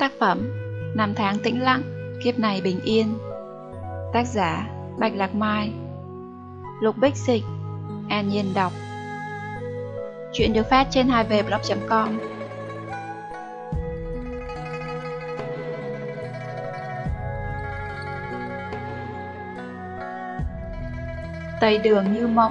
tác phẩm Năm tháng tĩnh lặng, kiếp này bình yên. Tác giả Bạch Lạc Mai. Lục Bích Dịch, An Nhiên đọc. Chuyện được phát trên 2vblog.com. Tây đường như mộng.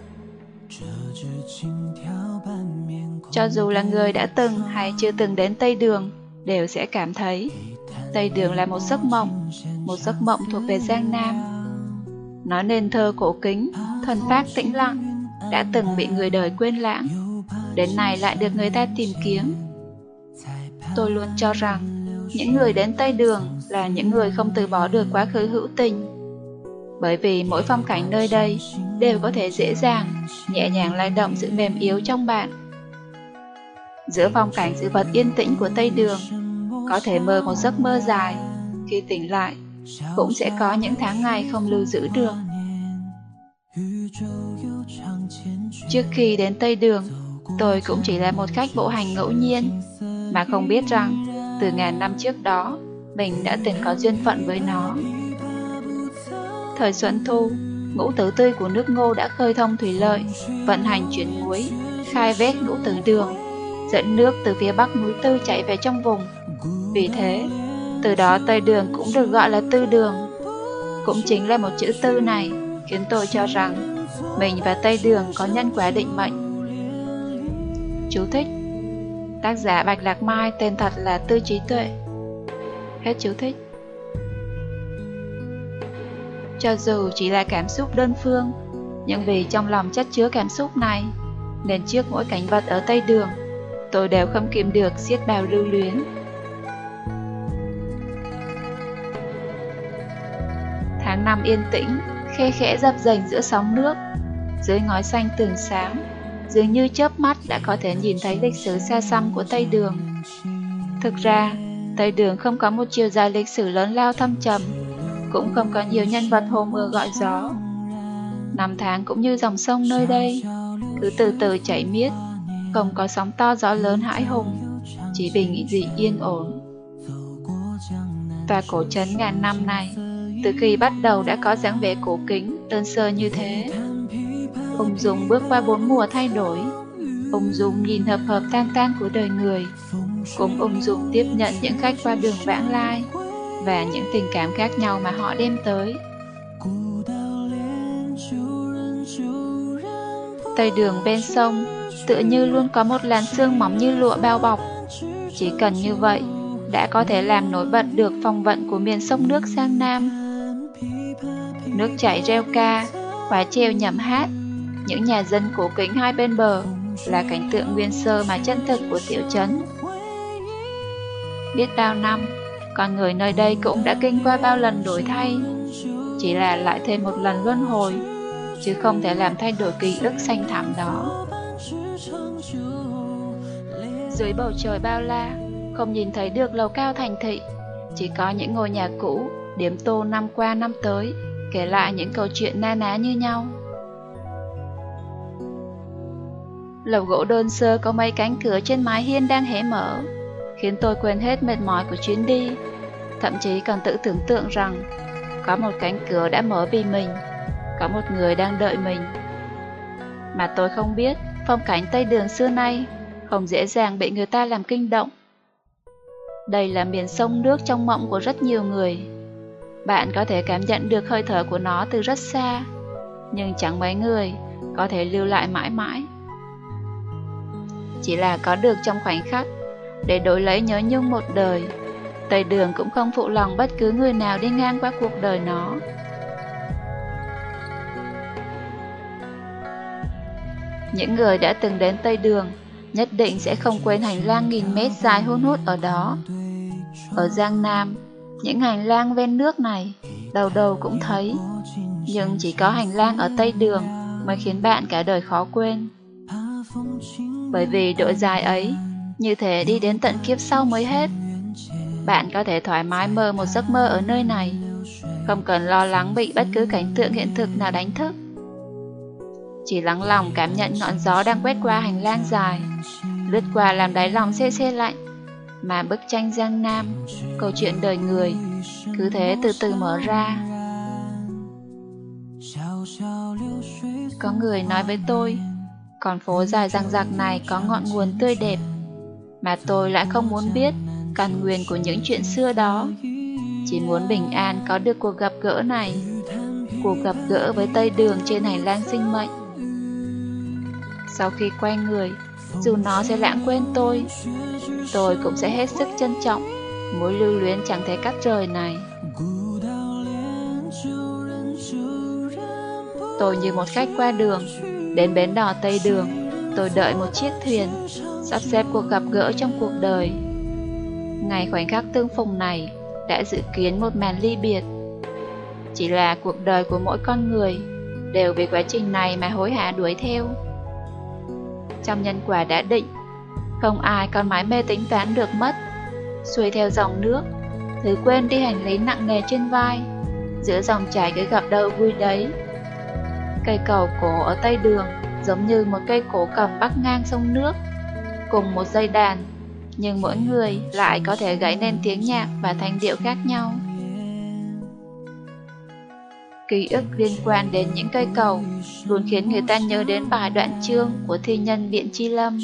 Cho dù là người đã từng hay chưa từng đến Tây Đường, đều sẽ cảm thấy Tây Đường là một giấc mộng thuộc về Giang Nam. Nó nên thơ cổ kính, thuần phác tĩnh lặng, đã từng bị người đời quên lãng, đến nay lại được người ta tìm kiếm. Tôi luôn cho rằng những người đến Tây Đường là những người không từ bỏ được quá khứ hữu tình, bởi vì mỗi phong cảnh nơi đây đều có thể dễ dàng, nhẹ nhàng lay động sự mềm yếu trong bạn. Giữa phong cảnh sự vật yên tĩnh của Tây Đường, có thể mơ một giấc mơ dài, khi tỉnh lại cũng sẽ có những tháng ngày không lưu giữ được. Trước khi đến Tây Đường, tôi cũng chỉ là một khách bộ hành ngẫu nhiên, mà không biết rằng từ ngàn năm trước đó mình đã từng có duyên phận với nó. Thời Xuân Thu, ngũ tử tươi của nước Ngô đã khơi thông thủy lợi, vận hành chuyển muối, khai vét ngũ tử đường, dẫn nước từ phía bắc núi Tư chảy về trong vùng. Vì thế, từ đó Tây Đường cũng được gọi là Tư Đường. Cũng chính là một chữ Tư này khiến tôi cho rằng mình và Tây Đường có nhân quả định mệnh. Chú thích: tác giả Bạch Lạc Mai, tên thật là Tư Trí Tuệ. Hết chú thích. Cho dù chỉ là cảm xúc đơn phương, nhưng vì trong lòng chất chứa cảm xúc này, nên trước mỗi cảnh vật ở Tây Đường, tôi đều không kìm được xiết bao lưu luyến. Tháng năm yên tĩnh, khe khẽ dập dềnh giữa sóng nước, dưới ngói xanh tường xám, dường như chớp mắt đã có thể nhìn thấy lịch sử xa xăm của Tây Đường. Thực ra, Tây Đường không có một chiều dài lịch sử lớn lao thâm trầm, cũng không có nhiều nhân vật hồ mưa gọi gió. Năm tháng cũng như dòng sông nơi đây, cứ từ từ chảy miết, không có sóng to gió lớn hãi hùng, chỉ bình dị yên ổn. Và cổ trấn ngàn năm này, từ khi bắt đầu đã có dáng vẻ cổ kính, đơn sơ như thế. Ung dung bước qua 4 mùa thay đổi, ung dung nhìn hợp hợp tan tan của đời người, cũng ung dung tiếp nhận những khách qua đường vãng lai và những tình cảm khác nhau mà họ đem tới. Tây Đường bên sông tựa như luôn có một làn sương mỏng như lụa bao bọc. Chỉ cần như vậy đã có thể làm nổi bật được phong vận của miền sông nước Giang Nam. Nước chảy reo ca, khóa treo nhẩm hát, những nhà dân cổ kính hai bên bờ là cảnh tượng nguyên sơ mà chân thực của tiểu trấn. Biết bao năm, con người nơi đây cũng đã kinh qua bao lần đổi thay, chỉ là lại thêm một lần luân hồi, chứ không thể làm thay đổi ký ức xanh thẳm đó. Dưới bầu trời bao la, không nhìn thấy được lầu cao thành thị, chỉ có những ngôi nhà cũ, điểm tô năm qua năm tới, kể lại những câu chuyện na ná như nhau. Lầu gỗ đơn sơ có mấy cánh cửa trên mái hiên đang hé mở, khiến tôi quên hết mệt mỏi của chuyến đi, thậm chí còn tự tưởng tượng rằng có một cánh cửa đã mở vì mình, có một người đang đợi mình. Mà tôi không biết phong cảnh Tây Đường xưa nay không dễ dàng bị người ta làm kinh động. Đây là miền sông nước trong mộng của rất nhiều người. Bạn có thể cảm nhận được hơi thở của nó từ rất xa, nhưng chẳng mấy người có thể lưu lại mãi mãi. Chỉ là có được trong khoảnh khắc, để đổi lấy nhớ nhung một đời, Tây Đường cũng không phụ lòng bất cứ người nào đi ngang qua cuộc đời nó. Những người đã từng đến Tây Đường nhất định sẽ không quên hành lang nghìn mét dài hun hút ở đó. Ở Giang Nam, những hành lang ven nước này đầu đầu cũng thấy, nhưng chỉ có hành lang ở Tây Đường mới khiến bạn cả đời khó quên. Bởi vì độ dài ấy, như thể đi đến tận kiếp sau mới hết. Bạn có thể thoải mái mơ một giấc mơ ở nơi này, không cần lo lắng bị bất cứ cảnh tượng hiện thực nào đánh thức. Chỉ lắng lòng cảm nhận ngọn gió đang quét qua hành lang dài, lướt qua làm đáy lòng se se lạnh, mà bức tranh Giang Nam, câu chuyện đời người, cứ thế từ từ mở ra. Có người nói với tôi, con phố dài dằng dặc này có ngọn nguồn tươi đẹp, mà tôi lại không muốn biết căn nguyên của những chuyện xưa đó. Chỉ muốn bình an có được cuộc gặp gỡ này, cuộc gặp gỡ với Tây Đường trên hành lang sinh mệnh. Sau khi quay người, dù nó sẽ lãng quên tôi cũng sẽ hết sức trân trọng mối lưu luyến chẳng thể cắt rời này. Tôi như một khách qua đường, đến bến đò Tây Đường, tôi đợi một chiếc thuyền, sắp xếp cuộc gặp gỡ trong cuộc đời. Ngày khoảnh khắc tương phùng này đã dự kiến một màn ly biệt. Chỉ là cuộc đời của mỗi con người đều vì quá trình này mà hối hả đuổi theo. Trong nhân quả đã định, không ai còn mãi mê tính toán được mất. Xuôi theo dòng nước, thứ quên đi hành lý nặng nề trên vai, giữa dòng chảy cứ gặp đâu vui đấy. Cây cầu cổ ở Tây Đường giống như một cây cổ cầm bắc ngang sông nước, cùng một dây đàn, nhưng mỗi người lại có thể gảy nên tiếng nhạc và thanh điệu khác nhau. Ký ức liên quan đến những cây cầu luôn khiến người ta nhớ đến bài đoạn chương của thi nhân Biện Chi Lâm.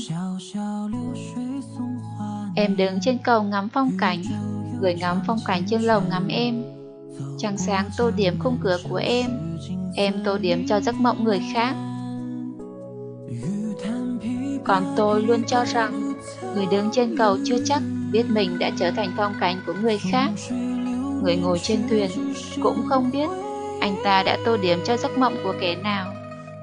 Em đứng trên cầu ngắm phong cảnh, người ngắm phong cảnh trên lầu ngắm em. Trăng sáng tô điểm khung cửa của em tô điểm cho giấc mộng người khác. Còn tôi luôn cho rằng, người đứng trên cầu chưa chắc biết mình đã trở thành phong cảnh của người khác. Người ngồi trên thuyền cũng không biết anh ta đã tô điểm cho giấc mộng của kẻ nào.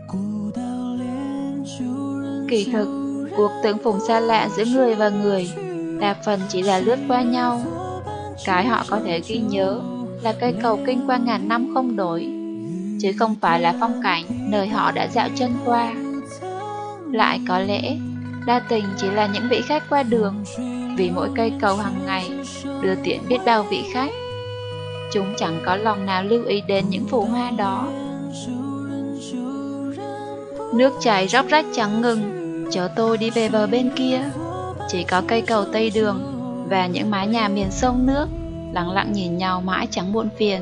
Kỳ thực, cuộc tương phùng xa lạ giữa người và người đa phần chỉ là lướt qua nhau. Cái họ có thể ghi nhớ là cây cầu kinh qua ngàn năm không đổi, chứ không phải là phong cảnh nơi họ đã dạo chân qua. Lại có lẽ, đa tình chỉ là những vị khách qua đường, vì mỗi cây cầu hàng ngày đưa tiễn biết bao vị khách. Chúng chẳng có lòng nào lưu ý đến những phù hoa đó. Nước chảy róc rách chẳng ngừng, chở tôi đi về bờ bên kia. Chỉ có cây cầu Tây Đường và những mái nhà miền sông nước lặng lặng nhìn nhau mãi chẳng muộn phiền.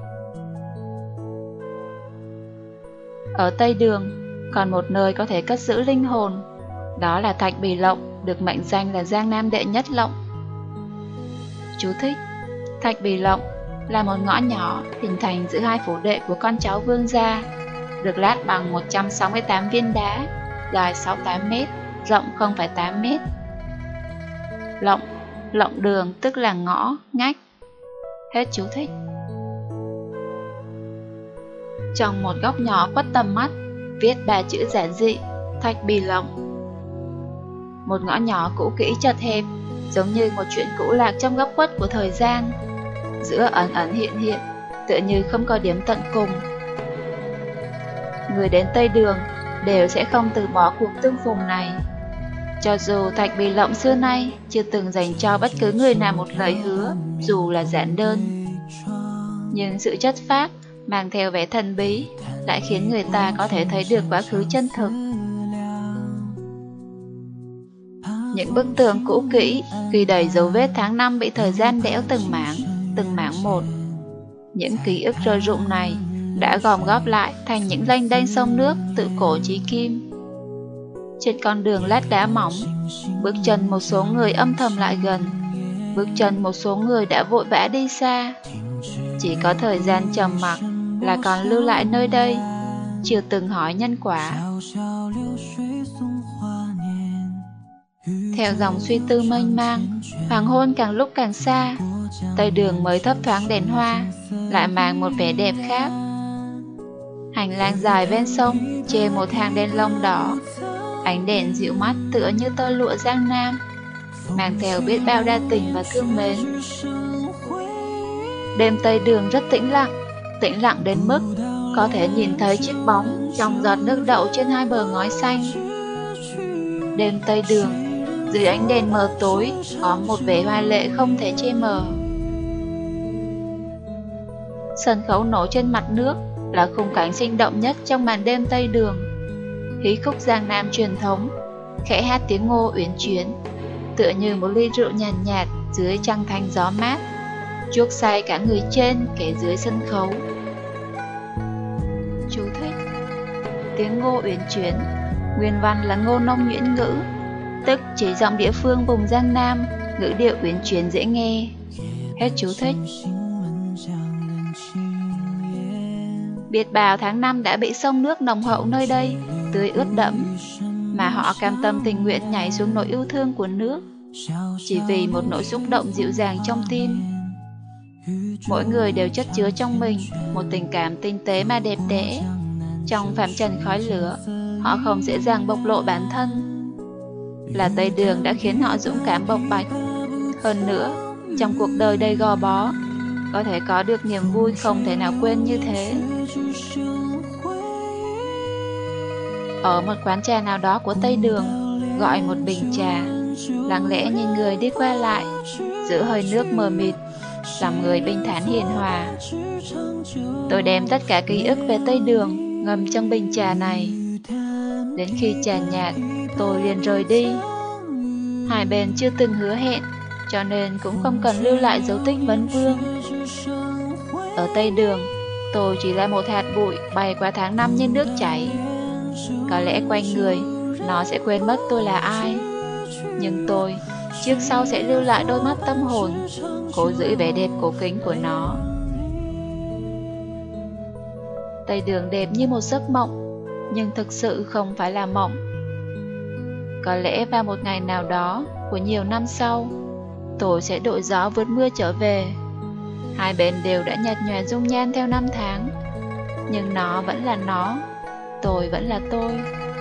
Ở Tây Đường còn một nơi có thể cất giữ linh hồn, đó là Thạch Bì Lộng, được mệnh danh là Giang Nam đệ nhất lộng. Chú thích: Thạch Bì Lộng là một ngõ nhỏ hình thành giữa hai phủ đệ của con cháu Vương gia, được lát bằng 168 viên đá, dài 68 m, rộng 0,8 m. Lộng đường tức là ngõ, ngách. Hết chú thích. Trong một góc nhỏ khuất tầm mắt, viết 3 chữ giản dị: Thạch Bì Lộng. Một ngõ nhỏ cũ kỹ chật hẹp, giống như một chuyện cũ lạc trong góc khuất của thời gian, giữa ẩn ẩn hiện hiện, tựa như không có điểm tận cùng. Người đến Tây Đường đều sẽ không từ bỏ cuộc tương phùng này. Cho dù Thạch Bì Lộng xưa nay chưa từng dành cho bất cứ người nào một lời hứa, dù là giản đơn, nhưng sự chất phác mang theo vẻ thần bí lại khiến người ta có thể thấy được quá khứ chân thực. Những bức tường cũ kỹ ghi đầy dấu vết tháng năm bị thời gian đẽo từng mảng một. Những ký ức rơi rụng này đã gom góp lại thành những lênh đênh sông nước tự cổ chí kim. Trên con đường lát đá mỏng, bước chân một số người âm thầm lại gần, bước chân một số người đã vội vã đi xa. Chỉ có thời gian trầm mặc là còn lưu lại nơi đây, chưa từng hỏi nhân quả. Theo dòng suy tư mênh mang, hoàng hôn càng lúc càng xa, Tây Đường mới thấp thoáng đèn hoa, lại mang một vẻ đẹp khác. Hành lang dài ven sông chê một hàng đèn lông đỏ, ánh đèn dịu mắt tựa như tơ lụa Giang Nam, mang theo biết bao đa tình và thương mến. Đêm Tây Đường rất tĩnh lặng đến mức có thể nhìn thấy chiếc bóng trong giọt nước đậu trên hai bờ ngói xanh. Đêm Tây Đường, dưới ánh đèn mờ tối, có một vẻ hoa lệ không thể che mờ. Sân khấu nổi trên mặt nước là khung cảnh sinh động nhất trong màn đêm Tây Đường. Hí khúc Giang Nam truyền thống, khẽ hát tiếng ngô uyển chuyển, tựa như một ly rượu nhàn nhạt dưới trăng thanh gió mát, chuốc say cả người trên kẻ dưới sân khấu. Chú thích: tiếng Ngô uyển chuyển, nguyên văn là Ngô Nông nhuyễn ngữ, tức chỉ giọng địa phương vùng Giang Nam, ngữ điệu uyển chuyển dễ nghe. Hết chú thích. Biết bào tháng năm đã bị sông nước nồng hậu nơi đây tưới ướt đẫm, mà họ cam tâm tình nguyện nhảy xuống nỗi yêu thương của nước, chỉ vì một nỗi xúc động dịu dàng trong tim. Mỗi người đều chất chứa trong mình một tình cảm tinh tế mà đẹp đẽ. Trong phàm trần khói lửa, họ không dễ dàng bộc lộ bản thân. Là Tây Đường đã khiến họ dũng cảm bộc bạch. Hơn nữa, trong cuộc đời đầy gò bó, có thể có được niềm vui không thể nào quên như thế. Ở một quán trà nào đó của Tây Đường, gọi một bình trà, lặng lẽ nhìn người đi qua lại, giữa hơi nước mờ mịt, làm người bình thản hiền hòa. Tôi đem tất cả ký ức về Tây Đường ngâm trong bình trà này. Đến khi trà nhạt, tôi liền rời đi. Hai bên chưa từng hứa hẹn, cho nên cũng không cần lưu lại dấu tích vấn vương. Ở Tây Đường, tôi chỉ là một hạt bụi bay qua tháng năm như nước chảy. Có lẽ quanh người, nó sẽ quên mất tôi là ai. Nhưng tôi, trước sau sẽ lưu lại đôi mắt tâm hồn, cố giữ vẻ đẹp cổ kính của nó. Tây Đường đẹp như một giấc mộng, nhưng thực sự không phải là mộng. Có lẽ vào một ngày nào đó của nhiều năm sau, tôi sẽ đội gió vượt mưa trở về. Hai bên đều đã nhạt nhòa dung nhan theo năm tháng, nhưng nó vẫn là nó, tôi vẫn là tôi.